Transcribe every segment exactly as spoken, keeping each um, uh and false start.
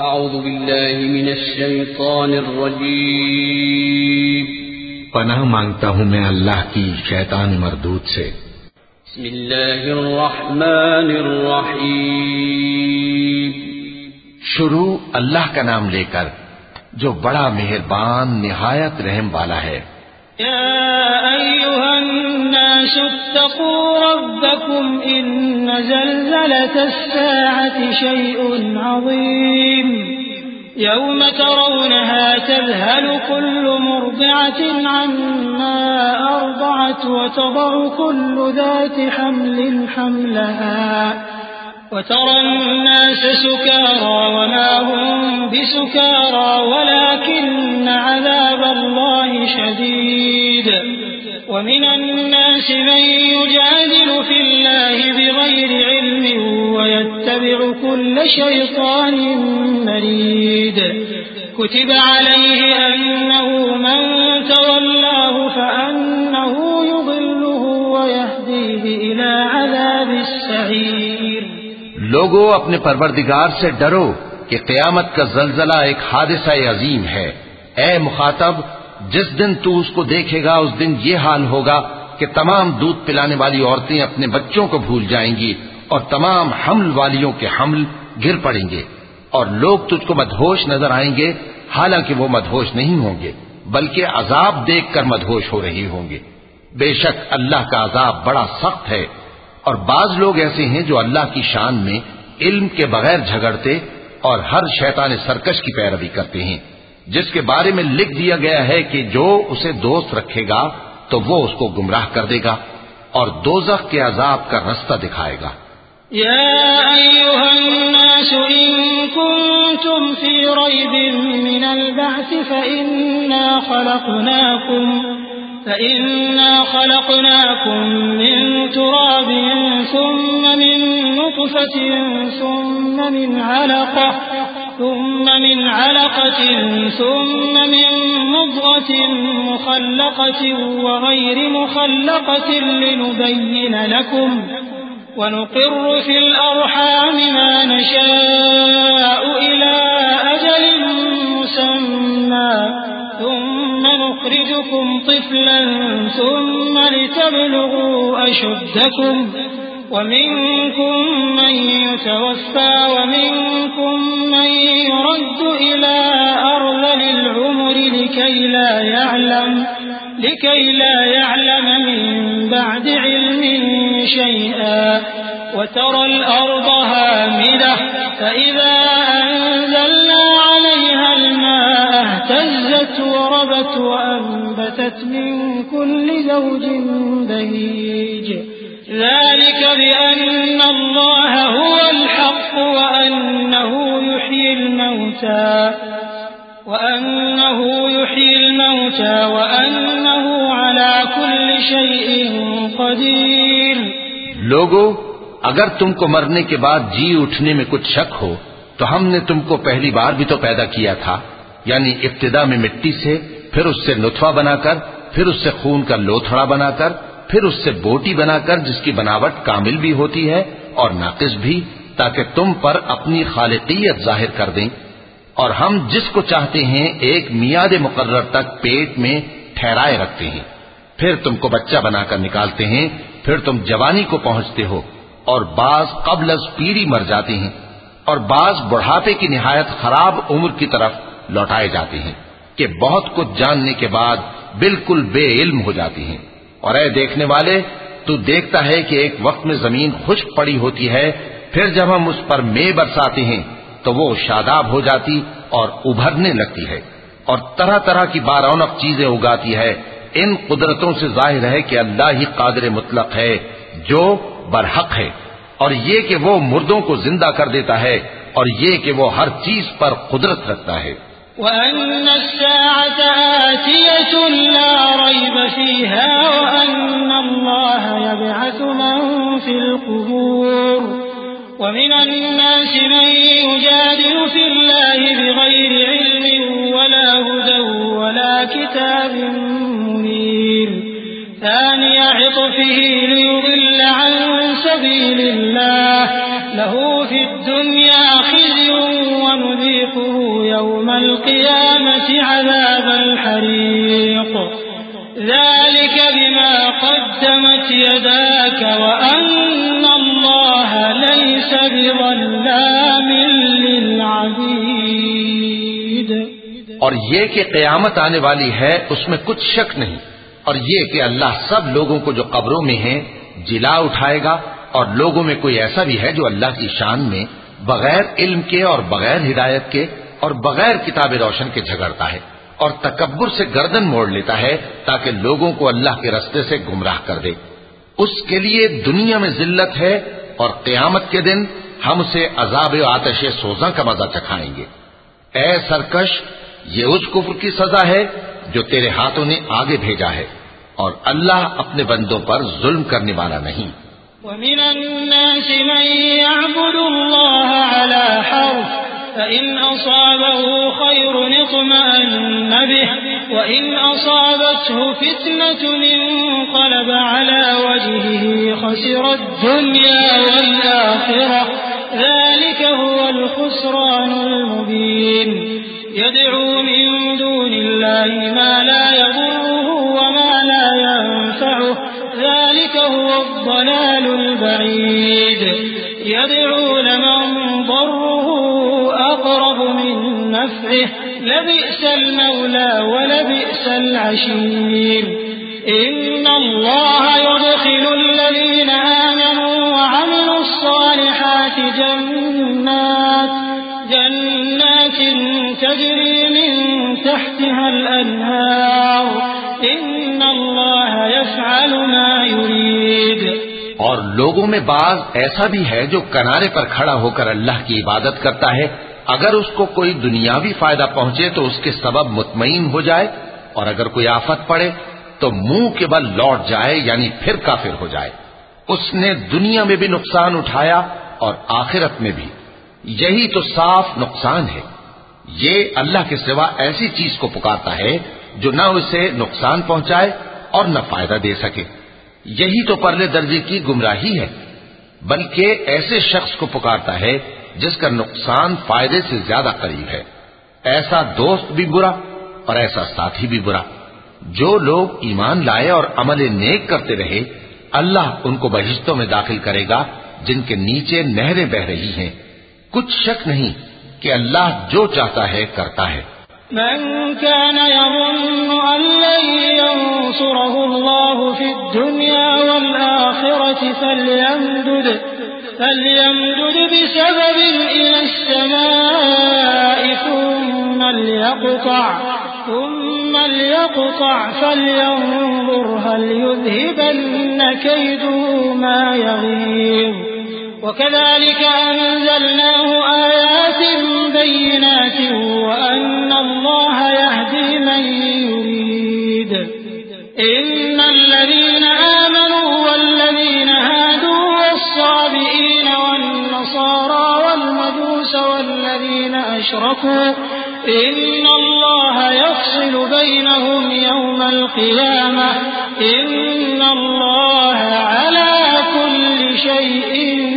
اعوذ باللہ من الشیطان الرجیم پناہ مانگتا ہوں میں اللہ کی شیطان مردود سے۔ بسم اللہ الرحمن الرحیم شروع اللہ کا نام لے کر جو بڑا مہربان نہایت رحم والا ہے۔ یا ایھا الناس اتقوا ربکم ان زلزلة الساعة شیء عظیم یوم ترونها تذهل كل مرضعة عما أرضعت وتضع كل ذات حمل حملها وترى الناس سكارى وما هم بسكارى ولكن عذاب الله شديد ومن الناس من يجادل في الله بغير علم ويتبع كل شيطان مريد كتب عليه أنه من تولاه فأنه يضله ويهديه إلى عذاب السعير۔ لوگو اپنے پروردگار سے ڈرو کہ قیامت کا زلزلہ ایک حادثہ عظیم ہے۔ اے مخاطب، جس دن تو اس کو دیکھے گا اس دن یہ حال ہوگا کہ تمام دودھ پلانے والی عورتیں اپنے بچوں کو بھول جائیں گی اور تمام حمل والیوں کے حمل گر پڑیں گے، اور لوگ تجھ کو مدہوش نظر آئیں گے حالانکہ وہ مدہوش نہیں ہوں گے بلکہ عذاب دیکھ کر مدہوش ہو رہے ہوں گے۔ بے شک اللہ کا عذاب بڑا سخت ہے، اور بعض لوگ ایسے ہیں جو اللہ کی شان میں علم کے بغیر جھگڑتے اور ہر شیطان سرکش کی پیروی کرتے ہیں، جس کے بارے میں لکھ دیا گیا ہے کہ جو اسے دوست رکھے گا تو وہ اس کو گمراہ کر دے گا اور دوزخ کے عذاب کا رستہ دکھائے گا۔ یا ایھا الناس ان کنتم فی ریب من البعث فإنا خلقناکم فإنا خلقناكم من تراب ثم من نطفة ثم من علقة ثم من علقة ثم من مضغة مخلقة وغير مخلقة لنبين لكم ونقر في الأرحام ما نشاء إلى أجل مسمى ثم نخرجكم طفلا ثم لتبلغوا أشدكم ومنكم من يتوفى ومنكم من يرد إلى أرذل العمر لكي لا يعلم لكي لا يعلم من بعد علم شيئا وترى الأرض هامدة فإذا أنزلنا عليها الماء اهتزت وربت وأنبتت من كل زوج بهيج ذلك بأن الله هو الحق وأنه يحيي الموتى وأنه يحيي الموتى وأنه على كل شيء قدير۔ لوگو، اگر تم کو مرنے کے بعد جی اٹھنے میں کچھ شک ہو تو ہم نے تم کو پہلی بار بھی تو پیدا کیا تھا، یعنی ابتدا میں مٹی سے، پھر اس سے نطفہ بنا کر، پھر اس سے خون کا لوتھڑا بنا کر، پھر اس سے بوٹی بنا کر جس کی بناوٹ کامل بھی ہوتی ہے اور ناقص بھی، تاکہ تم پر اپنی خالقیت ظاہر کر دیں۔ اور ہم جس کو چاہتے ہیں ایک میعاد مقرر تک پیٹ میں ٹھہرائے رکھتے ہیں، پھر تم کو بچہ بنا کر نکالتے ہیں، پھر تم جوانی کو پہنچتے ہو، اور بعض قبل از پیری مر جاتے ہیں، اور بعض بڑھاپے کی نہایت خراب عمر کی طرف لوٹائے جاتے ہیں کہ بہت کچھ جاننے کے بعد بالکل بے علم ہو جاتے ہیں۔ اور اے دیکھنے والے، تو دیکھتا ہے کہ ایک وقت میں زمین خشک پڑی ہوتی ہے، پھر جب ہم اس پر مے برساتے ہیں تو وہ شاداب ہو جاتی اور ابھرنے لگتی ہے اور طرح طرح کی بارونق چیزیں اگاتی ہے۔ ان قدرتوں سے ظاہر ہے کہ اللہ ہی قادر مطلق ہے جو برحق ہے، اور یہ کہ وہ مردوں کو زندہ کر دیتا ہے، اور یہ کہ وہ ہر چیز پر قدرت رکھتا ہے۔ وَأَنَّ السَّاعَةَ آتِيَةٌ لَا رَيْبَ فِيهَا وَأَنَّ اللَّهَ يَبْعَثُ مَن فِي الْقُبُورِ وَمِنَ النَّاسِ مَن يُجَادِلُ فِي اللَّهِ بِغَيْرِ عِلْمٍ وَلَا هُدًى وَلَا كِتَابٍ مُنِيرٍ ثَانِيَ عِطْفِهِ لِيُضِلَّ عَن سَبِيلِ اللَّهِ لَهُ فِي الدُّنْيَا خِزْيٌ وَنُذِيقُهُ يوم القيامة عذاب الحريق ذلك بما قدمت يداك وأن الله ليس بظلام للعبيد. اور یہ کہ قیامت آنے والی ہے اس میں کچھ شک نہیں، اور یہ کہ اللہ سب لوگوں کو جو قبروں میں ہیں جلا اٹھائے گا، اور لوگوں میں کوئی ایسا بھی ہے جو اللہ کی شان میں بغیر علم کے اور بغیر ہدایت کے اور بغیر کتاب روشن کے جھگڑتا ہے اور تکبر سے گردن موڑ لیتا ہے تاکہ لوگوں کو اللہ کے رستے سے گمراہ کر دے. اس کے لیے دنیا میں ذلت ہے اور قیامت کے دن ہم اسے عذاب آتش سوزاں کا مزہ چکھائیں گے. اے سرکش، یہ اس کفر کی سزا ہے جو تیرے ہاتھوں نے آگے بھیجا ہے، اور اللہ اپنے بندوں پر ظلم کرنے والا نہیں. وَمِنَ النَّاسِ مَن يَعْبُدُ اللَّهَ عَلَى حَرْفٍ فَإِنْ أَصَابَهُ خَيْرٌ اطْمَأَنَّ بِهِ وَإِنْ أَصَابَتْهُ فِتْنَةٌ انقَلَبَ عَلَى وَجْهِهِ خَسِرَ الدُّنْيَا وَالْآخِرَةَ ذَلِكَ هُوَ الْخُسْرَانُ الْمُبِينُ. يَدْعُو مِن دُونِ اللَّهِ مَا لَا يَضُرُّهُ وَمَا لَا يَنفَعُهُ ذلك هو الضلال البعيد. يدعو لمن ضره أقرب من نفعه لبئس المولى ولبئس العشير. إن الله يدخل الذين آمنوا وعملوا الصالحات جنات جنات تجري من تحتها الأنهار إن الله يفعل ما يريد. اور لوگوں میں بعض ایسا بھی ہے جو کنارے پر کھڑا ہو کر اللہ کی عبادت کرتا ہے، اگر اس کو کوئی دنیاوی فائدہ پہنچے تو اس کے سبب مطمئن ہو جائے، اور اگر کوئی آفت پڑے تو منہ کے بل لوٹ جائے، یعنی پھر کافر ہو جائے. اس نے دنیا میں بھی نقصان اٹھایا اور آخرت میں بھی. یہی تو صاف نقصان ہے. یہ اللہ کے سوا ایسی چیز کو پکارتا ہے جو نہ اسے نقصان پہنچائے اور نہ فائدہ دے سکے. یہی تو پرلے درجے کی گمراہی ہے. بلکہ ایسے شخص کو پکارتا ہے جس کا نقصان فائدے سے زیادہ قریب ہے. ایسا دوست بھی برا اور ایسا ساتھی بھی برا. جو لوگ ایمان لائے اور عمل نیک کرتے رہے، اللہ ان کو بہشتوں میں داخل کرے گا جن کے نیچے نہریں بہ رہی ہیں. کچھ شک نہیں کہ اللہ جو چاہتا ہے کرتا ہے. من كان يظن أن لن ينصره الله في الدنيا والآخرة فليمدد فليمدد بسبب إلى السماء ثم ليقطع ثم ليقطع فلينظر هل يذهبن كيده ما يغيظ. وكذلك أنزلناه آيات بينات وأن الله يهدي من يريد. إن الذين آمنوا والذين هادوا والصابئين والنصارى والمجوس والذين أشركوا إن الله يفصل بينهم يوم القيامة إن الله على كل شيء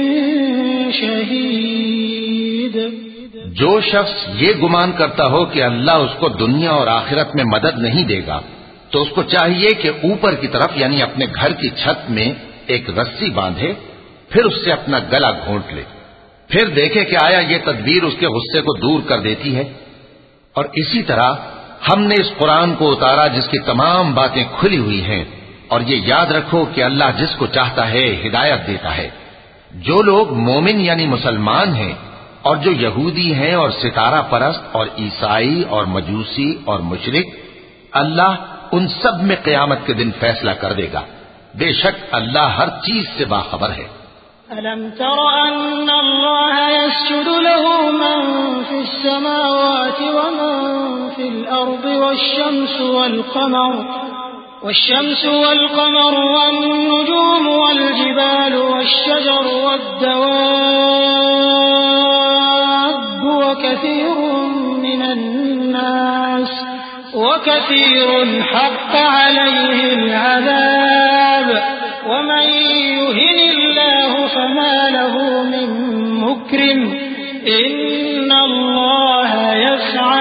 شہید. جو شخص یہ گمان کرتا ہو کہ اللہ اس کو دنیا اور آخرت میں مدد نہیں دے گا تو اس کو چاہیے کہ اوپر کی طرف یعنی اپنے گھر کی چھت میں ایک رسی باندھے، پھر اس سے اپنا گلا گھونٹ لے، پھر دیکھے کہ آیا یہ تدبیر اس کے غصے کو دور کر دیتی ہے. اور اسی طرح ہم نے اس قرآن کو اتارا جس کی تمام باتیں کھلی ہوئی ہیں، اور یہ یاد رکھو کہ اللہ جس کو چاہتا ہے ہدایت دیتا ہے. جو لوگ مومن یعنی مسلمان ہیں اور جو یہودی ہیں اور ستارہ پرست اور عیسائی اور مجوسی اور مشرک، اللہ ان سب میں قیامت کے دن فیصلہ کر دے گا. بے شک اللہ ہر چیز سے باخبر ہے. أَلَمْ تَرَ أَنَّ اللَّهَ يَسْجُدُ لَهُ مَن فِي السَّمَاوَاتِ وَمَن فِي الْأَرْضِ وَالشَّمْسُ وَالْقَمَرُ والشمس والقمر والنجوم والجبال والشجر والدواب وكثير من الناس وكثير حق عليه العذاب ومن يهن الله فما له من مكرم إن الله يفعل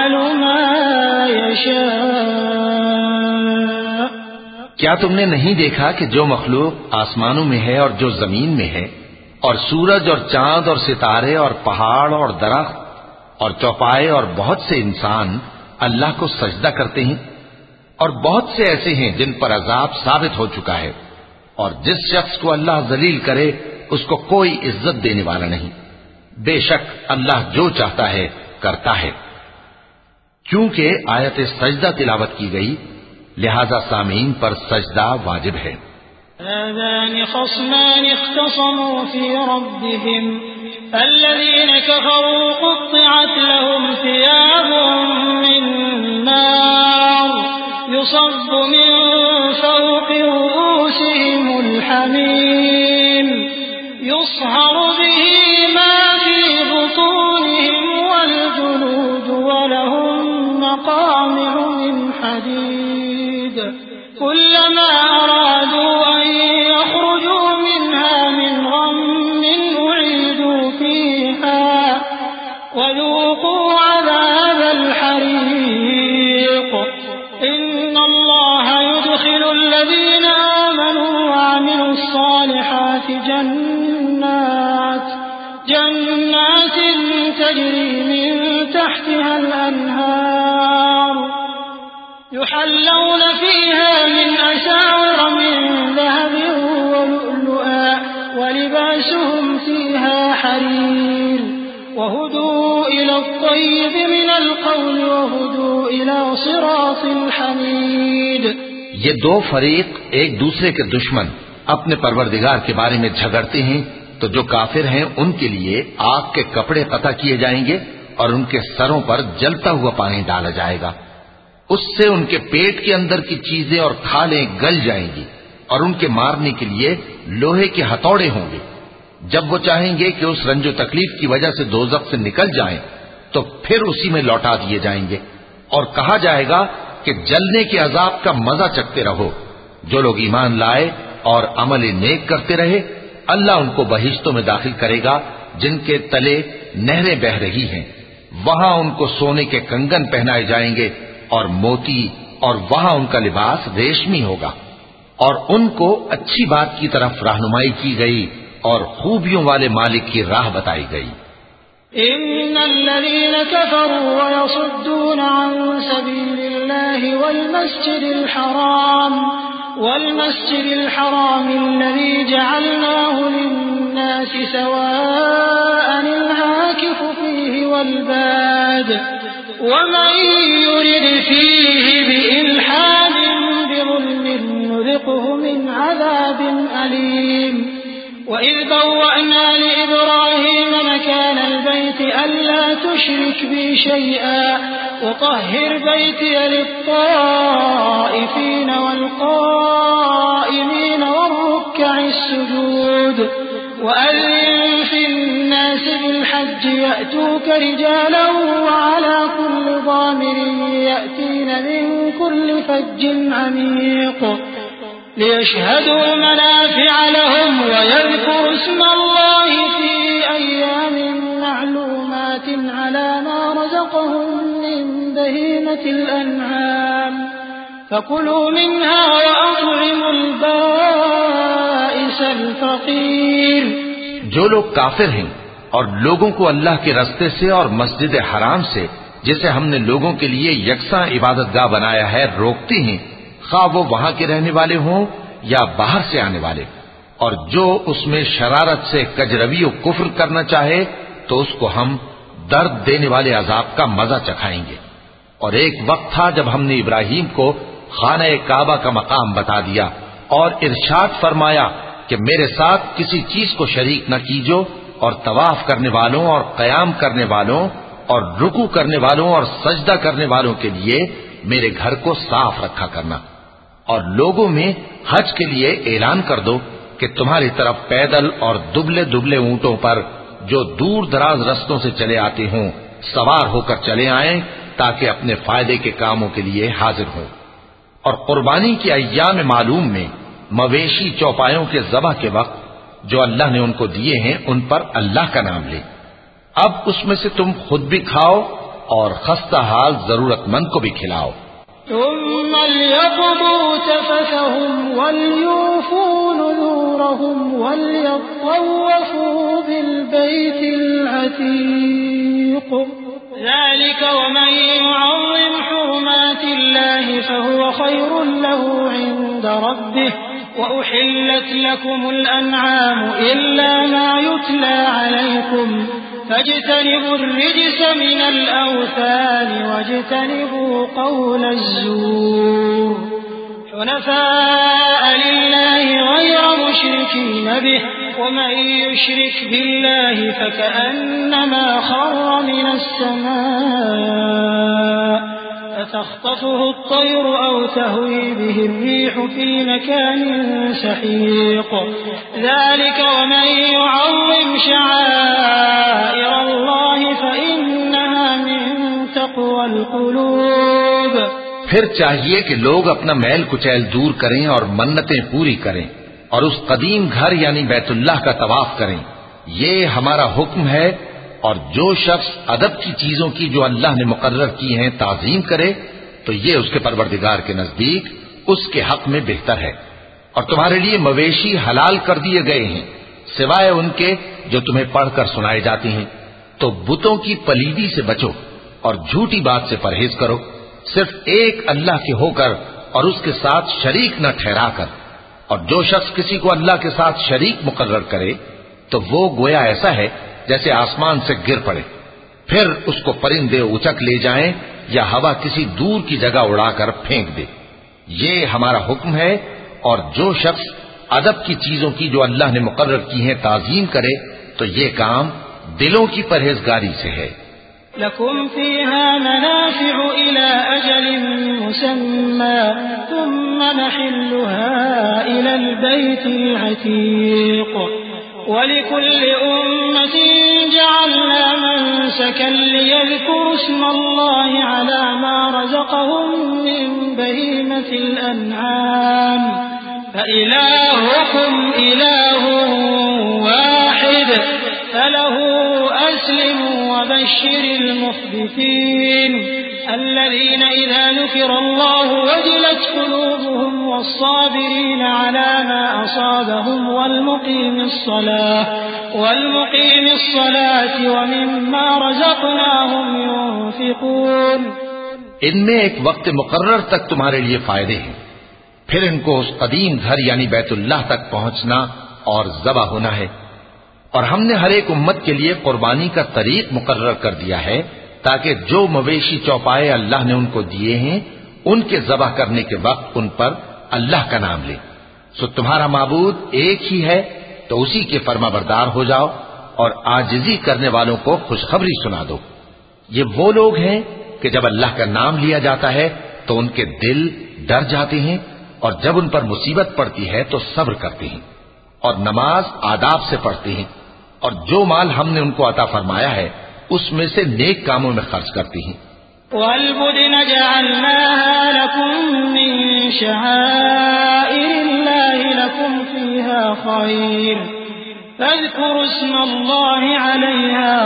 کیا تم نے نہیں دیکھا کہ جو مخلوق آسمانوں میں ہے اور جو زمین میں ہے، اور سورج اور چاند اور ستارے اور پہاڑ اور درخت اور چوپائے اور بہت سے انسان اللہ کو سجدہ کرتے ہیں، اور بہت سے ایسے ہیں جن پر عذاب ثابت ہو چکا ہے، اور جس شخص کو اللہ ذلیل کرے اس کو کوئی عزت دینے والا نہیں۔ بے شک اللہ جو چاہتا ہے کرتا ہے۔ چونکہ آیت سجدہ تلاوت کی گئی لہذا سامعین پر سجدہ واجب ہے۔ هذان خصمان اختصموا في ربهم الذين كفروا قطعت لهم ثياب من نار يصب من فوق رؤوسهم الحميم يصهر به ما في بطونهم والجلود ولهم مقامع من حديد كلما أرادوا أن يخرجوا منها من غم أعيدوا فيها وذوقوا عذاب الحريق إن الله يدخل الذين آمنوا وعملوا الصالحات جنات جنات تجري من تحتها الأنهار يحلون فيها من أساور من ذهب ولؤلؤا ولباسهم فيها حرير وهدوا إلى الطيب من القول وهدوا إلى صراط الحميد۔ یہ دو فریق ایک دوسرے کے دشمن اپنے پروردگار کے بارے میں جھگڑتے ہیں، تو جو کافر ہیں ان کے لیے آگ کے کپڑے قطع کیے جائیں گے اور ان کے سروں پر جلتا ہوا پانی ڈالا جائے گا، اس سے ان کے پیٹ کے اندر کی چیزیں اور کھالیں گل جائیں گی، اور ان کے مارنے کے لیے لوہے کے ہتھوڑے ہوں گے۔ جب وہ چاہیں گے کہ اس رنج و تکلیف کی وجہ سے دوزخ سے نکل جائیں تو پھر اسی میں لوٹا دیے جائیں گے، اور کہا جائے گا کہ جلنے کے عذاب کا مزہ چکھتے رہو۔ جو لوگ ایمان لائے اور عمل نیک کرتے رہے اللہ ان کو بہشتوں میں داخل کرے گا جن کے تلے نہریں بہ رہی ہیں، وہاں ان کو سونے کے کنگن پہنائے جائیں گے اور موتی، اور وہاں ان کا لباس ریشمی ہوگا، اور ان کو اچھی بات کی طرف رہنمائی کی گئی اور خوبیوں والے مالک کی راہ بتائی گئی۔ ان الذين كفروا ويصدون عن سبيل الله والمسجد الحرام والمسجد الحرام الذي جعلناه للناس سواء العاكف فيه والباد ومن يرد فيه بإلحاد بظلم نذقه من عذاب أليم وإذ بوأنا لإبراهيم مكان البيت ألا تشرك بي شيئا وطهر بيتي للطائفين والقائمين والركع السجود وأذن في الناس بالحج يأتوك رجالا وعلى كل ضامر يأتين من كل فج عميق ليشهدوا منافع لهم ويذكروا اسم الله في أيام معلومات على ما رزقهم من بهيمة الأنعام فكلوا منها وأطعموا البائس الفقير۔ جو لوگ کافر ہیں اور لوگوں کو اللہ کے رستے سے اور مسجد حرام سے جسے ہم نے لوگوں کے لیے یکساں عبادت گاہ بنایا ہے روکتے ہیں، خواہ وہ وہاں کے رہنے والے ہوں یا باہر سے آنے والے، اور جو اس میں شرارت سے کجروی و کفر کرنا چاہے تو اس کو ہم درد دینے والے عذاب کا مزہ چکھائیں گے۔ اور ایک وقت تھا جب ہم نے ابراہیم کو خانہ کعبہ کا مقام بتا دیا اور ارشاد فرمایا کہ میرے ساتھ کسی چیز کو شریک نہ کیجو، اور طواف کرنے والوں اور قیام کرنے والوں اور رکوع کرنے والوں اور سجدہ کرنے والوں کے لیے میرے گھر کو صاف رکھا کرنا، اور لوگوں میں حج کے لیے اعلان کر دو کہ تمہاری طرف پیدل اور دبلے دبلے اونٹوں پر جو دور دراز رستوں سے چلے آتے ہوں سوار ہو کر چلے آئیں تاکہ اپنے فائدے کے کاموں کے لیے حاضر ہوں۔ اور قربانی کے ایام معلوم میں مویشی چوپایوں کے ذبح کے وقت جو اللہ نے ان کو دیے ہیں ان پر اللہ کا نام لے۔ اب اس میں سے تم خود بھی کھاؤ اور خستہ حال ضرورت مند کو بھی کھلاؤ۔ ثم ليقضوا تفثهم وليوفوا نذورهم وليطوفوا بالبيت العتيق ذلك ومن يعظم حرمات الله فهو خير له عند ربه وأحلت لكم الأنعام إلا ما يتلى عليكم فاجتنبوا الرجس من الأوثان واجتنبوا قول الزور حنفاء لله غير مشركين به ومن يشرك بالله فكأنما خر من السماء فتخطفه الطير أو تهوي به الريح في مكان سحيق ذلك ومن يعظم شعائر الله فإنها من تقوى القلوب. پھر چاہیے کہ لوگ اپنا میل کچیل دور کریں اور منتیں پوری کریں اور اس قدیم گھر یعنی بیت اللہ کا طواف کریں. یہ ہمارا حکم ہے. اور جو شخص ادب کی چیزوں کی جو اللہ نے مقرر کی ہیں تعظیم کرے تو یہ اس کے پروردگار کے نزدیک اس کے حق میں بہتر ہے. اور تمہارے لیے مویشی حلال کر دیے گئے ہیں سوائے ان کے جو تمہیں پڑھ کر سنائے جاتے ہیں. تو بتوں کی پلیدی سے بچو اور جھوٹی بات سے پرہیز کرو صرف ایک اللہ کے ہو کر اور اس کے ساتھ شریک نہ ٹھہرا کر. اور جو شخص کسی کو اللہ کے ساتھ شریک مقرر کرے تو وہ گویا ایسا ہے جیسے آسمان سے گر پڑے پھر اس کو پرندے اچک لے جائیں یا ہوا کسی دور کی جگہ اڑا کر پھینک دے. یہ ہمارا حکم ہے. اور جو شخص ادب کی چیزوں کی جو اللہ نے مقرر کی ہیں تعظیم کرے تو یہ کام دلوں کی پرہیزگاری سے ہے. لكم فيها منافع إلى أجل مسمى ثم محلها إلى البيت العتيق ولكل أمة جعلنا منسكا ليذكروا اسم الله على ما رزقهم من بهيمة الأنعام فإلهكم إله واحد فله أسلموا وبشر المخبتين الذين إذا ذكر الله وجلت قلوبهم والصابرين على ما أصابهم والمقيم الصلاة والمقيم الصلاة ومما رزقناهم ينفقون. ان میں ایک وقت مقرر تک تمہارے لیے فائدے ہیں پھر ان کو اس قدیم گھر یعنی بیت اللہ تک پہنچنا اور ذبح ہونا ہے. اور ہم نے ہر ایک امت کے لیے قربانی کا طریق مقرر کر دیا ہے تاکہ جو مویشی چوپائے اللہ نے ان کو دیے ہیں ان کے ذبح کرنے کے وقت ان پر اللہ کا نام لے. سو تمہارا معبود ایک ہی ہے تو اسی کے فرما بردار ہو جاؤ اور عاجزی کرنے والوں کو خوشخبری سنا دو. یہ وہ لوگ ہیں کہ جب اللہ کا نام لیا جاتا ہے تو ان کے دل ڈر جاتے ہیں اور جب ان پر مصیبت پڑتی ہے تو صبر کرتے ہیں اور نماز آداب سے پڑھتے ہیں اور جو مال ہم نے ان کو عطا فرمایا ہے اس میں سے نیک کاموں میں خرچ کرتے ہیں. وَالْبُدْنَ جَعَلْنَاهَا لَكُم مِّن شَعَائِرِ اللَّهِ لَكُمْ فِيهَا خَيْرٌ فَاذْكُرُوا اسْمَ اللَّهِ عَلَيْهَا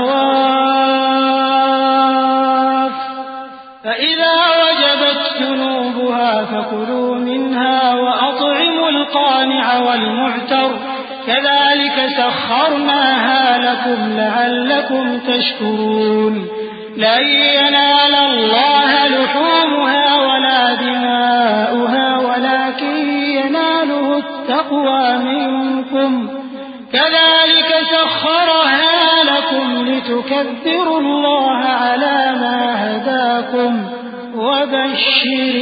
صَوَافَّ فَإِذَا وَجَبَتْ جُنُوبُهَا فَكُلُوا مِنْهَا وَأَطْعِمُوا الْقَانِعَ وَالْمُعْتَرَّ كذلك سخرناها لكم لعلكم تشكرون. لن ينال الله لحومها ولا دماؤها ولكن يناله التقوى منكم كذلك سخرها لكم لتكبروا الله على ما هداكم وبشر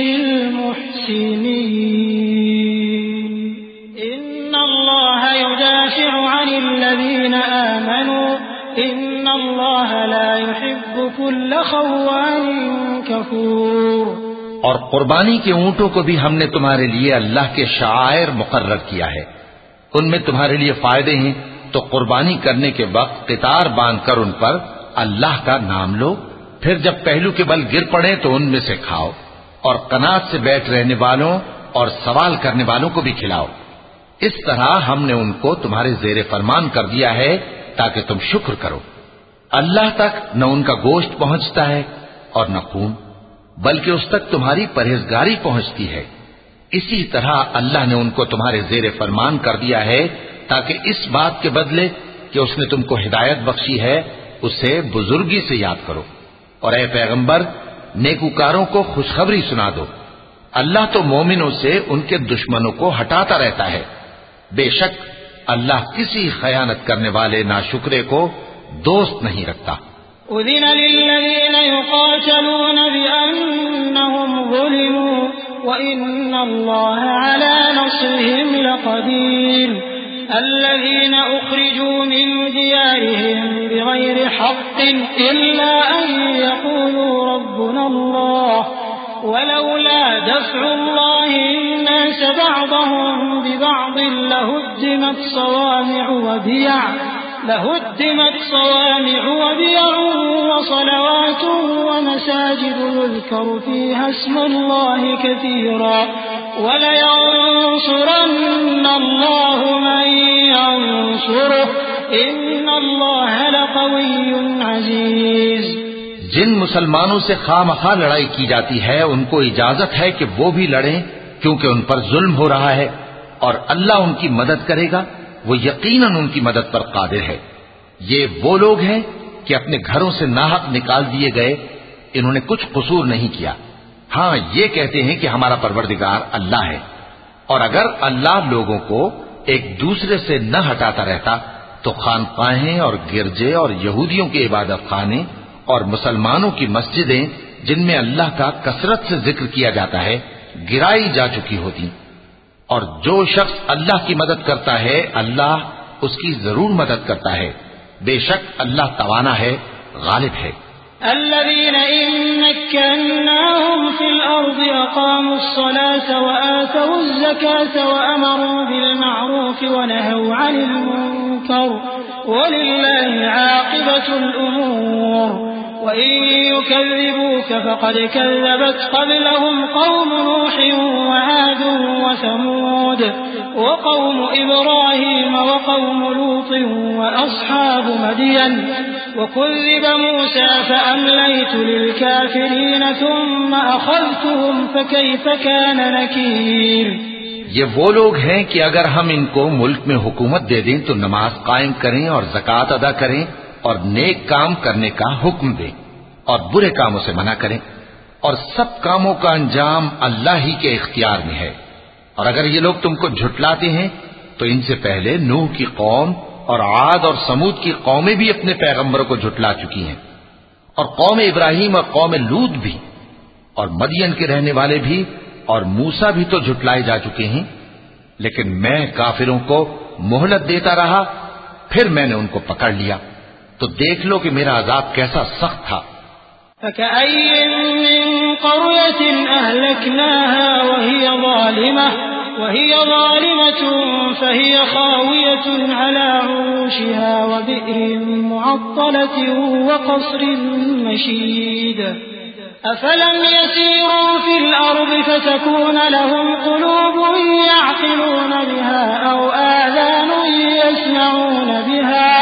المحسنين. إن الله يدافع عن الذين آمنوا إن الله لا يحب كل خوان كفور. اور قربانی کے اونٹوں کو بھی ہم نے تمہارے لیے اللہ کے شعائر مقرر کیا ہے. ان میں تمہارے لیے فائدے ہیں تو قربانی کرنے کے وقت قطار باندھ کر ان پر اللہ کا نام لو. پھر جب پہلو کے بل گر پڑے تو ان میں سے کھاؤ اور قناعت سے بیٹھ رہنے والوں اور سوال کرنے والوں کو بھی کھلاؤ. اس طرح ہم نے ان کو تمہارے زیر فرمان کر دیا ہے تاکہ تم شکر کرو. اللہ تک نہ ان کا گوشت پہنچتا ہے اور نہ خون بلکہ اس تک تمہاری پرہیزگاری پہنچتی ہے. اسی طرح اللہ نے ان کو تمہارے زیر فرمان کر دیا ہے تاکہ اس بات کے بدلے کہ اس نے تم کو ہدایت بخشی ہے اسے بزرگی سے یاد کرو. اور اے پیغمبر نیکوکاروں کو خوشخبری سنا دو. اللہ تو مومنوں سے ان کے دشمنوں کو ہٹاتا رہتا ہے. بے شک اللہ کسی خیانت کرنے والے ناشکرے کو دوست نہیں رکھتا. أذن للذين يقاتلون بأنهم ظلموا وإن الله على نصرهم لقدير. الذين أخرجوا من ديارهم بغير حق إلا أن يقولوا ربنا الله ولولا دفع الله الناس بعضهم ببعض لهدمت صوامع وبيع لهدمت صوامع وبيع وصلوات ومساجد يذكر فيها اسم الله كثيرا ولينصرن الله من ينصره إن الله لقوي عزيز. جن مسلمانوں سے خواہ مخواہ لڑائی کی جاتی ہے ان کو اجازت ہے کہ وہ بھی لڑیں کیونکہ ان پر ظلم ہو رہا ہے اور اللہ ان کی مدد کرے گا. وہ یقیناً ان کی مدد پر قادر ہے. یہ وہ لوگ ہیں کہ اپنے گھروں سے ناحق نکال دیے گئے، انہوں نے کچھ قصور نہیں کیا. ہاں یہ کہتے ہیں کہ ہمارا پروردگار اللہ ہے، اور اگر اللہ لوگوں کو ایک دوسرے سے نہ ہٹاتا رہتا تو خانقاہیں اور گرجے اور یہودیوں کے عبادت خانے اور مسلمانوں کی مسجدیں جن میں اللہ کا کثرت سے ذکر کیا جاتا ہے گرائی جا چکی ہوتی. اور جو شخص اللہ کی مدد کرتا ہے اللہ اس کی ضرور مدد کرتا ہے. بے شک اللہ توانا ہے، غالب ہے. الذين إن مكناهم في الأرض أقاموا الصلاة وآتوا الزكاة وأمروا بالمعروف ونهوا عن المنكر ولله عاقبة الأمور. وإن يكذبوك فقد كذبت قبلهم قوم نوح وعاد وثمود وقوم إبراهيم وقوم لوط وأصحاب مدين وكذب موسى فأمليت للكافرين ثم أخذتهم فكيف كان نكير. یہ وہ لوگ ہیں کہ اگر ہم ان کو ملک میں حکومت دے دیں تو نماز قائم کریں اور زکوٰۃ ادا کریں اور نیک کام کرنے کا حکم دیں اور برے کاموں سے منع کریں، اور سب کاموں کا انجام اللہ ہی کے اختیار میں ہے. اور اگر یہ لوگ تم کو جھٹلاتے ہیں تو ان سے پہلے نوح کی قوم اور عاد اور سمود کی قومیں بھی اپنے پیغمبروں کو جھٹلا چکی ہیں، اور قوم ابراہیم اور قوم لوط بھی، اور مدین کے رہنے والے بھی، اور موسیٰ بھی تو جھٹلائے جا چکے ہیں. لیکن میں کافروں کو مہلت دیتا رہا، پھر میں نے ان کو پکڑ لیا، تو دیکھ لو کہ میرا عذاب کیسا سخت تھا. فكأي من قرية أهلكناها وهي ظالمة وهي ظالمة فهي خاوية على عروشها وبئر معطلة وقصر مشيد. أفلم يسيروا في الأرض فتكون لهم قلوب يعقلون بها أو آذان يسمعون بها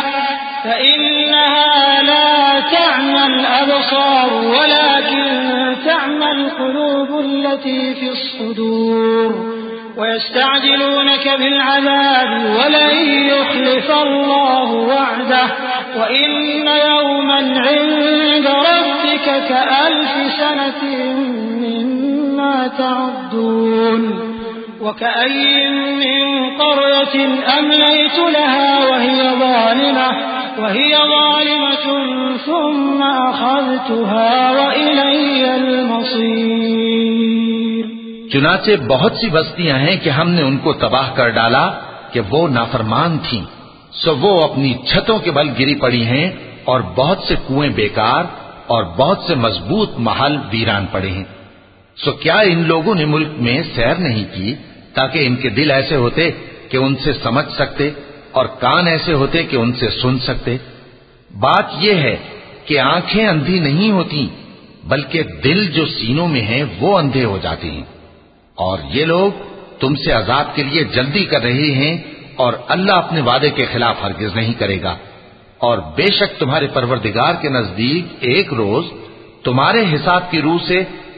فإنها لا تعمى الأبصار ولكن تعمى القلوب التي في الصدور. ويستعجلونك بالعذاب ولن يخلف الله وعده وإن يوما عند ربك كألف سنة مما تعدون. وكأي من قرية أمليت لها وهي ظالمة وهي ظالمة ثم أخذتها وإلي المصير. چنانچہ بہت سی بستیاں ہیں کہ ہم نے ان کو تباہ کر ڈالا کہ وہ نافرمان تھیں، سو وہ اپنی چھتوں کے بل گری پڑی ہیں، اور بہت سے کنویں بیکار اور بہت سے مضبوط محل ویران پڑے ہیں. سو کیا ان لوگوں نے ملک میں سیر نہیں کی تاکہ ان کے دل ایسے ہوتے کہ ان سے سمجھ سکتے اور کان ایسے ہوتے کہ ان سے سن سکتے؟ بات یہ ہے کہ آنکھیں اندھی نہیں ہوتی بلکہ دل جو سینوں میں ہیں وہ اندھے ہو جاتے ہیں. اور یہ لوگ تم سے عذاب کے لیے جلدی کر رہے ہیں اور اللہ اپنے وعدے کے خلاف ہرگز نہیں کرے گا. اور بے شک تمہارے پروردگار کے نزدیک ایک روز تمہارے حساب کی روح سے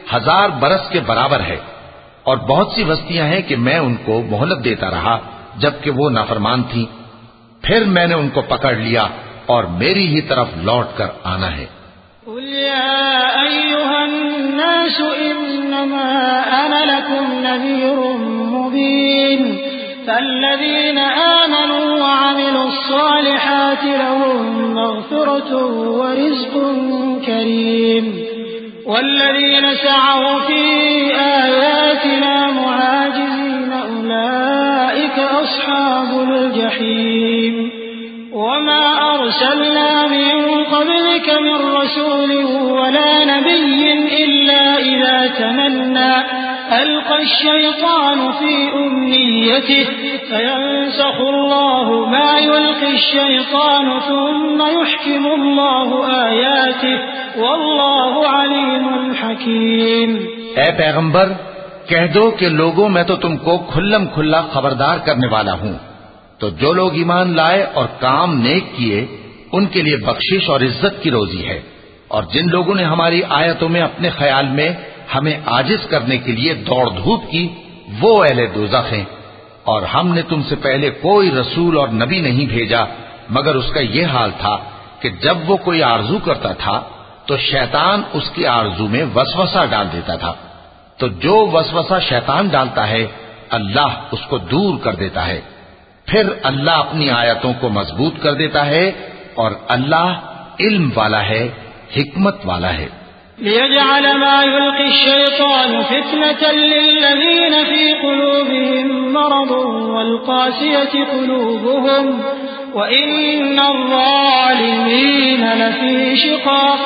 ہزار برس کے برابر ہے، اور بہت سی بستیاں ہیں کہ میں ان کو مہلت دیتا رہا جبکہ وہ نافرمان تھیں، پھر میں نے ان کو پکڑ لیا اور میری ہی طرف لوٹ کر آنا ہے۔ قل يا أيها الناس إنما أنا لكم نذير مبين فالذين آمنوا وعملوا الصالحات لهم مغفرة ورزق كريم والذين سعوا في آياتنا معاجزين أولئك أصحاب الجحيم وما أرسلنا من قبلك من رسول ولا نبي إلا إذا تمنى ألقى الشيطان في أمنيته فينسخ الله ما يلقي الشيطان ثم يحكم الله آياته والله عليم حكيم۔ اے پیغمبر کہہ دو کہ لوگوں میں تو تم کو کھلم کھلا خبردار کرنے والا ہوں، تو جو لوگ ایمان لائے اور کام نیک کیے ان کے لیے بخشش اور عزت کی روزی ہے، اور جن لوگوں نے ہماری آیتوں میں اپنے خیال میں ہمیں عاجز کرنے کے لیے دوڑ دھوپ کی وہ اہل دوزخ ہیں۔ اور ہم نے تم سے پہلے کوئی رسول اور نبی نہیں بھیجا مگر اس کا یہ حال تھا کہ جب وہ کوئی آرزو کرتا تھا تو شیطان اس کی آرزو میں وسوسہ ڈال دیتا تھا، تو جو وسوسہ شیطان ڈالتا ہے اللہ اس کو دور کر دیتا ہے، پھر اللہ اپنی آیتوں کو مضبوط کر دیتا ہے، اور اللہ علم والا ہے، حکمت والا ہے۔ ليجعل ما يلقي الشيطان فتنة للذين في قلوبهم مرض والقاسية قلوبهم وإن الظالمين لفي شقاق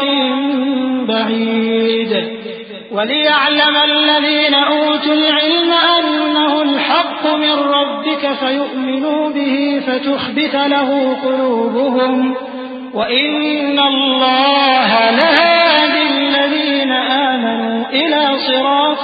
بعيد وليعلم الذين أوتوا العلم أنه الحق من ربك فيؤمنوا به فتخبت له قلوبهم وإن الله لهادي الذين آمنوا إلى صراط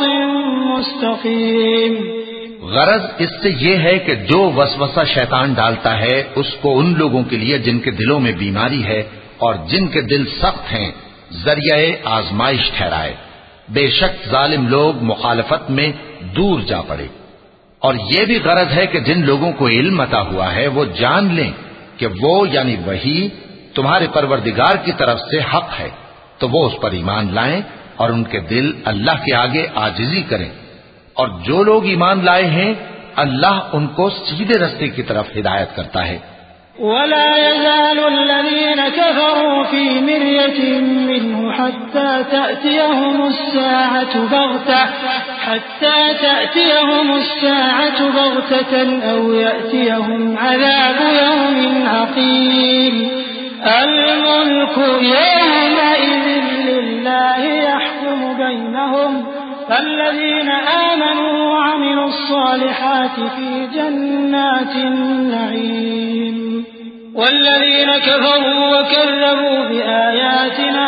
مستقيم۔ غرض اس سے یہ ہے کہ جو وسوسہ شیطان ڈالتا ہے اس کو ان لوگوں کے لیے جن کے دلوں میں بیماری ہے اور جن کے دل سخت ہیں ذریعہ آزمائش ٹھہرائے، بے شک ظالم لوگ مخالفت میں دور جا پڑے۔ اور یہ بھی غرض ہے کہ جن لوگوں کو علم عطا ہوا ہے وہ جان لیں کہ وہ یعنی وہی تمہارے پروردگار کی طرف سے حق ہے، تو وہ اس پر ایمان لائیں اور ان کے دل اللہ کے آگے عاجزی کریں، اور جو لوگ ایمان لائے ہیں اللہ ان کو سیدھے رستے کی طرف ہدایت کرتا ہے۔ ولا يزال الذين كفروا في مرية منه حتى تأتيهم الساعة بغتة حتى تأتيهم الساعة بغتة أو يأتيهم عذاب يوم عقيم الملك يومئذ لله يحكم بينهم فالذين آمنوا وعملوا الصالحات في جنات النعيم والذين كفروا وكذبوا بآياتنا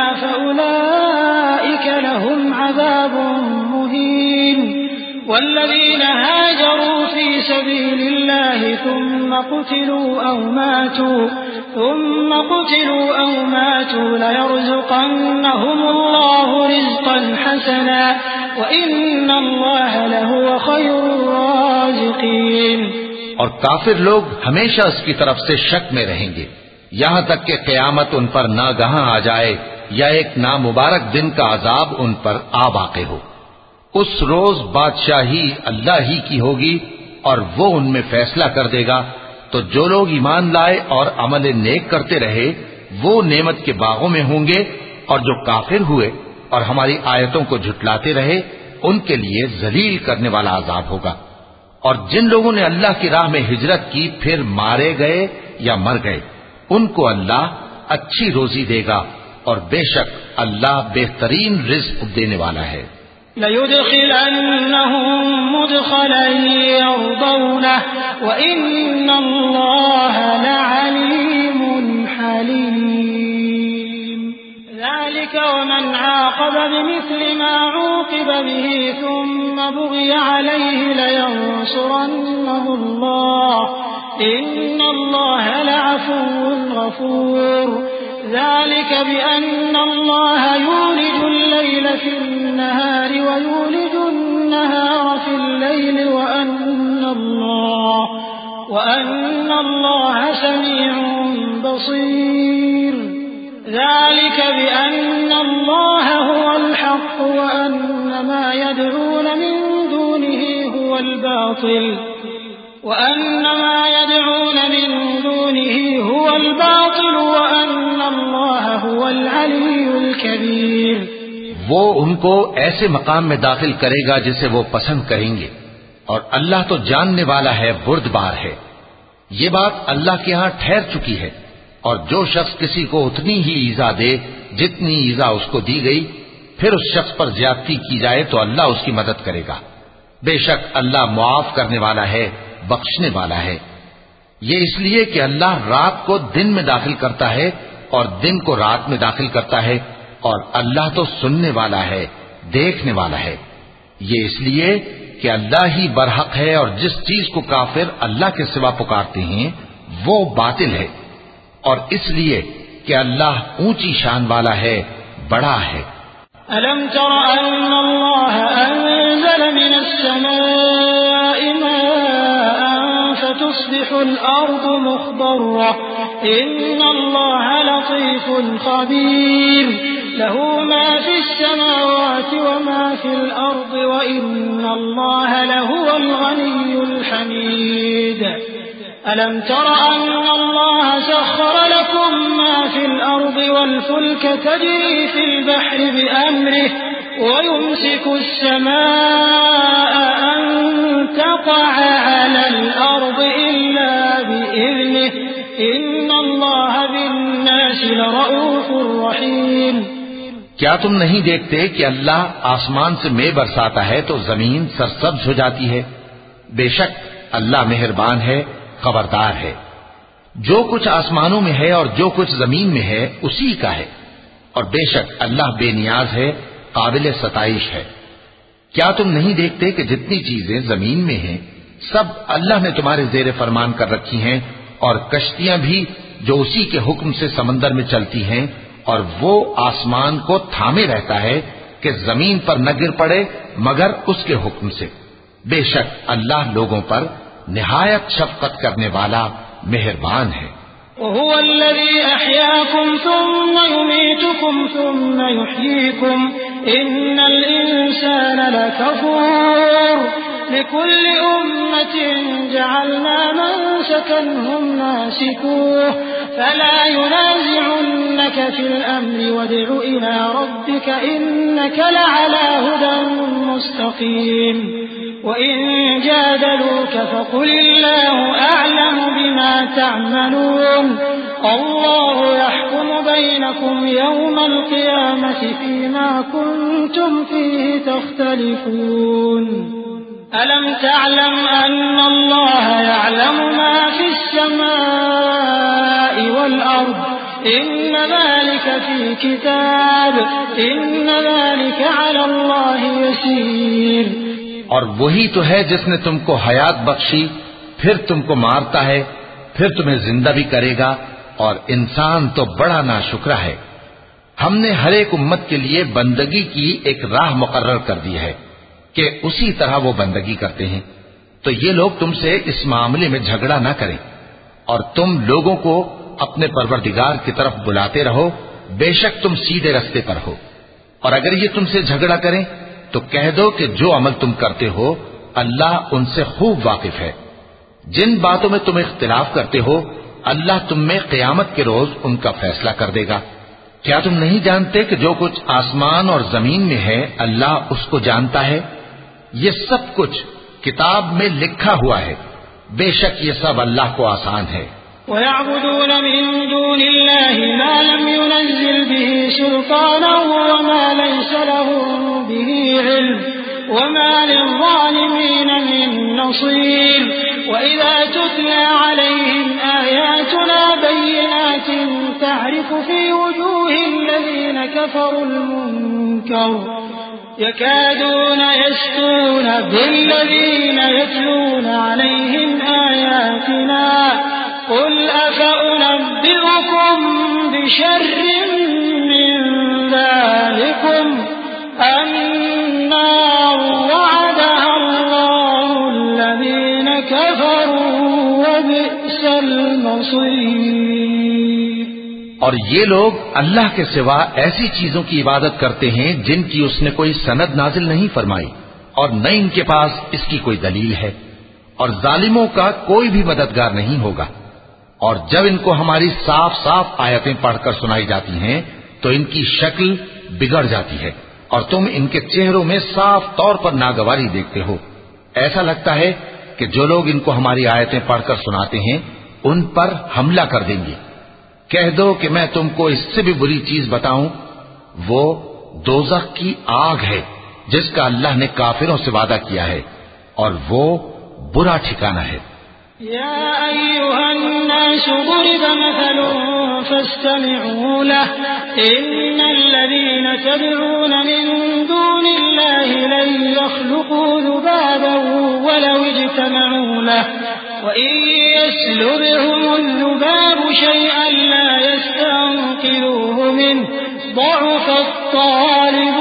فأولئك لهم عذاب مهين والذين هاجروا في سبيل الله ثم قتلوا أو ماتوا ثم قتلوا أو ماتوا ليرزقنهم الله رزقا حسنا وإن الله لهو خير الرازقين۔ اور کافر لوگ ہمیشہ اس کی طرف سے شک میں رہیں گے یہاں تک کہ قیامت ان پر ناگہاں آ جائے یا ایک نامبارک دن کا عذاب ان پر آ واقع ہو۔ اس روز بادشاہی اللہ ہی کی ہوگی اور وہ ان میں فیصلہ کر دے گا، تو جو لوگ ایمان لائے اور عمل نیک کرتے رہے وہ نعمت کے باغوں میں ہوں گے، اور جو کافر ہوئے اور ہماری آیتوں کو جھٹلاتے رہے ان کے لیے ذلیل کرنے والا عذاب ہوگا۔ اور جن لوگوں نے اللہ کی راہ میں ہجرت کی پھر مارے گئے یا مر گئے ان کو اللہ اچھی روزی دے گا، اور بے شک اللہ بہترین رزق دینے والا ہے۔ لَيُدْخِلَنَّهُمْ مُدْخَلًا يَرْضَوْنَهُ وَإِنَّ اللَّهَ لَعَلِيمٌ حَلِيمٌ ذَلِكَ وَمَنْ عَاقَبَ بِمِثْلِ مَا عُوقِبَ بِهِ ثُمَّ بُغِيَ عَلَيْهِ لَيَنصُرَنَّهُ اللَّهُ إِنَّ اللَّهَ لَعَفُوٌّ غَفُورٌ ذلك بأن الله يولج الليل في النهار الله سميع بصير ذلك بأن الله هو الحق وأن ما يدعون من دونه هو الباطل وأن ما يدعون من دونه هو الباطل وأن الله هو العلي الكبير. وہ ان کو ایسے مقام میں داخل کرے گا جسے وہ پسند کریں گے، اور اللہ تو جاننے والا ہے، بردبار ہے. یہ بات اللہ کے ہاں ٹھہر چکی ہے، اور جو شخص کسی کو اتنی ہی ایذا دے جتنی ایذا اس کو دی گئی، پھر اس شخص پر زیادتی کی جائے تو اللہ اس کی مدد کرے گا. بے شک اللہ معاف کرنے والا ہے، بخشنے والا ہے. یہ اس لیے کہ اللہ رات کو دن میں داخل کرتا ہے اور دن کو رات میں داخل کرتا ہے، اور اللہ تو سننے والا ہے، دیکھنے والا ہے. یہ اس لیے کہ اللہ ہی برحق ہے، اور جس چیز کو کافر اللہ کے سوا پکارتے ہیں وہ باطل ہے، اور اس لیے کہ اللہ اونچی شان والا ہے، بڑا ہے. ألم تر أن الله أنزل من السماء ماء فتصبح الأرض مخضرة إن الله لطيف خبير له ما في السماوات وما في الأرض وإن الله لهو الغني الحميد. ألم تر أن الله سخر لكم ما في الأرض والفلك تجري في البحر بأمره ويمسك السماء أن تقع على الأرض إلا بإذنه إن الله بالناس لرؤوف رحيم. کیا تم نہیں دیکھتے کہ اللہ آسمان سے مے برساتا ہے تو زمین سرسبز ہو جاتی ہے؟ بے شک اللہ مہربان ہے، خبردار ہے. جو کچھ آسمانوں میں ہے اور جو کچھ زمین میں ہے اسی کا ہے، اور بے شک اللہ بے نیاز ہے، قابل ستائش ہے. کیا تم نہیں دیکھتے کہ جتنی چیزیں زمین میں ہیں سب اللہ نے تمہارے زیر فرمان کر رکھی ہیں، اور کشتیاں بھی جو اسی کے حکم سے سمندر میں چلتی ہیں، اور وہ آسمان کو تھامے رہتا ہے کہ زمین پر نہ گر پڑے مگر اس کے حکم سے. بے شک اللہ لوگوں پر نہایت شفقت کرنے والا مہربان ہے. وهو الذي أحياكم ثم يميتكم ثم يحييكم إن الإنسان لكفور لكل أمة جعلنا منسكا هم ناسكوه فلا ينازعنك في الأمر وادع إلى ربك إنك لعلى هدى مستقيم. وإن جادلوك فقل الله أعلم بما تعملون الله يحكم بينكم يوم القيامة فيما كنتم فيه تختلفون. ألم تعلم أن الله يعلم ما في السماء والأرض إن ذلك في كتاب إن ذلك على الله يسير. اور وہی تو ہے جس نے تم کو حیات بخشی، پھر تم کو مارتا ہے، پھر تمہیں زندہ بھی کرے گا، اور انسان تو بڑا ناشکرا ہے. ہم نے ہر ایک امت کے لیے بندگی کی ایک راہ مقرر کر دی ہے کہ اسی طرح وہ بندگی کرتے ہیں. تو یہ لوگ تم سے اس معاملے میں جھگڑا نہ کریں، اور تم لوگوں کو اپنے پروردگار کی طرف بلاتے رہو، بے شک تم سیدھے رستے پر ہو. اور اگر یہ تم سے جھگڑا کریں تو کہہ دو کہ جو عمل تم کرتے ہو اللہ ان سے خوب واقف ہے. جن باتوں میں تم اختلاف کرتے ہو اللہ تم میں قیامت کے روز ان کا فیصلہ کر دے گا. کیا تم نہیں جانتے کہ جو کچھ آسمان اور زمین میں ہے اللہ اس کو جانتا ہے؟ یہ سب کچھ کتاب میں لکھا ہوا ہے. بے شک یہ سب اللہ کو آسان ہے. ويعبدون من دون الله ما لم ينزل به سلطانا وما ليس لهم به علم وما للظالمين من نصير. وإذا تتلى عليهم آياتنا بينات تعرف في وجوه الذين كفروا المنكر يكادون يسطون بالذين يتلون عليهم آياتنا قل أفأنبئكم بشر من ذلكم النار وعدها الله الذين كفروا وبئس بصير. اور یہ لوگ اللہ کے سوا ایسی چیزوں کی عبادت کرتے ہیں جن کی اس نے کوئی سند نازل نہیں فرمائی اور نہ ان کے پاس اس کی کوئی دلیل ہے، اور ظالموں کا کوئی بھی مددگار نہیں ہوگا. اور جب ان کو ہماری صاف صاف آیتیں پڑھ کر سنائی جاتی ہیں تو ان کی شکل بگڑ جاتی ہے اور تم ان کے چہروں میں صاف طور پر ناگواری دیکھتے ہو. ایسا لگتا ہے کہ جو لوگ ان کو ہماری آیتیں پڑھ کر سناتے ہیں ان پر حملہ کر دیں گے. کہہ دو کہ میں تم کو اس سے بھی بری چیز بتاؤں، وہ دوزخ کی آگ ہے جس کا اللہ نے کافروں سے وعدہ کیا ہے، اور وہ برا ٹھکانہ ہے. يا أيها الناس ضرب مثل فاستمعوا له إن الذين تدعون من دون الله لن يخلقوا ذبابا ولو اجتمعوا له وإن يسلبهم الذباب شيئا لا يستنقذوه منه ضعف الطالب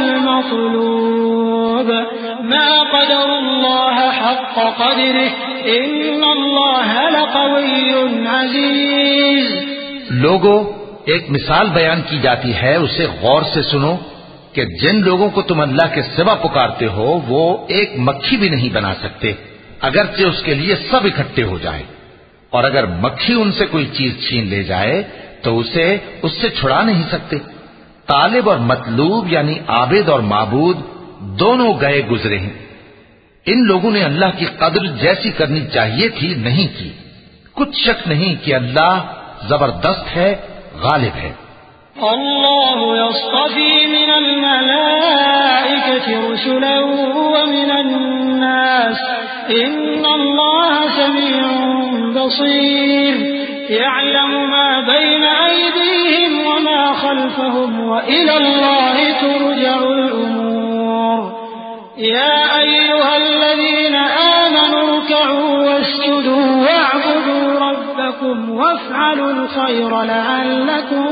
والمطلوب ما قدر الله حق قدره ان اللہ لقوی عزیز. لوگوں، ایک مثال بیان کی جاتی ہے، اسے غور سے سنو کہ جن لوگوں کو تم اللہ کے سوا پکارتے ہو وہ ایک مکھی بھی نہیں بنا سکتے اگرچہ اس کے لیے سب اکٹھے ہو جائیں، اور اگر مکھی ان سے کوئی چیز چھین لے جائے تو اسے اس سے چھڑا نہیں سکتے. طالب اور مطلوب یعنی عابد اور معبود دونوں گئے گزرے ہیں. ان لوگوں نے اللہ کی قدر جیسی کرنی چاہیے تھی نہیں کی. کچھ شک نہیں کہ اللہ زبردست ہے، غالب ہے. اللہ يصطفی من الملائکة رسلا ومن الناس ان اللہ سمیع بصیر يعلم ما بين أيديهم وما خلفهم وإلى الله ترجع الأمور. يا أيها الذين آمنوا اركعوا واسجدوا واعبدوا ربكم وافعلوا الخير لعلكم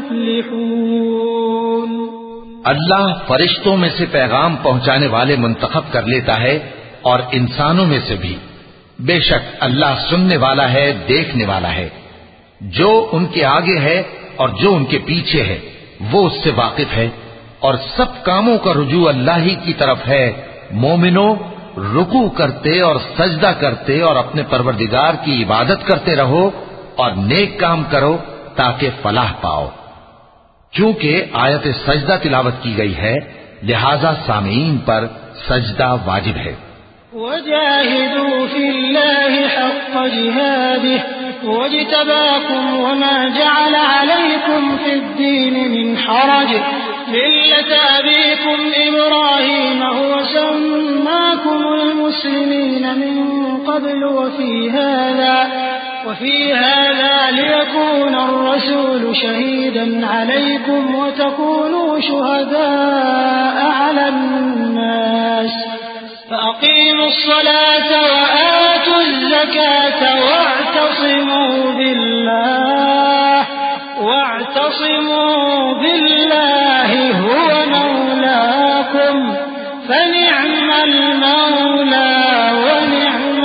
تفلحون. اللہ فرشتوں میں سے پیغام پہنچانے والے منتخب کر لیتا ہے اور انسانوں میں سے بھی. بے شک اللہ سننے والا ہے، دیکھنے والا ہے. جو ان کے آگے ہے اور جو ان کے پیچھے ہے وہ اس سے واقف ہے، اور سب کاموں کا رجوع اللہ ہی کی طرف ہے. مومنوں، رکوع کرتے اور سجدہ کرتے اور اپنے پروردگار کی عبادت کرتے رہو اور نیک کام کرو تاکہ فلاح پاؤ. چونکہ آیت سجدہ تلاوت کی گئی ہے لہذا سامعین پر سجدہ واجب ہے. وجاهدوا في الله حق جهاده واجتباكم وما جعل عليكم في الدين من حرج ملة أبيكم إبراهيم هو سماكم المسلمين من قبل وفي هذا وفي هذا ليكون الرسول شهيدا عليكم وتكونوا شهداء على الناس فأقيموا الصلاة وآتوا الزكاة واعتصموا بالله واعتصموا بالله هو مولاكم فنعم المولى ونعم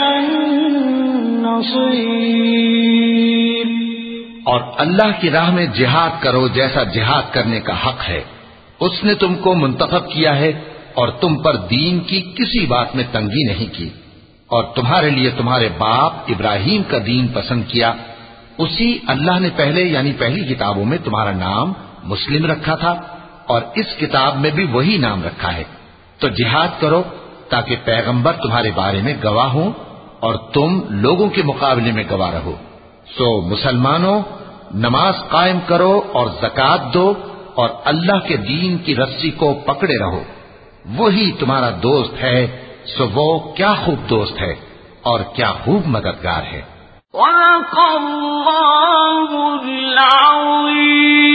النصير. اور اللہ کی راہ میں جہاد کرو جیسا جہاد کرنے کا حق ہے. اس نے تم کو منتخب کیا ہے اور تم پر دین کی کسی بات میں تنگی نہیں کی، اور تمہارے لیے تمہارے باپ ابراہیم کا دین پسند کیا. اسی اللہ نے پہلے یعنی پہلی کتابوں میں تمہارا نام مسلم رکھا تھا اور اس کتاب میں بھی وہی نام رکھا ہے. تو جہاد کرو تاکہ پیغمبر تمہارے بارے میں گواہ ہوں اور تم لوگوں کے مقابلے میں گواہ رہو. سو مسلمانوں، نماز قائم کرو اور زکات دو اور اللہ کے دین کی رسی کو پکڑے رہو. وہی تمہارا دوست ہے، سو وہ کیا خوب دوست ہے اور کیا خوب مددگار ہے. وَلَقَ اللَّهُ الْعَظِيمُ.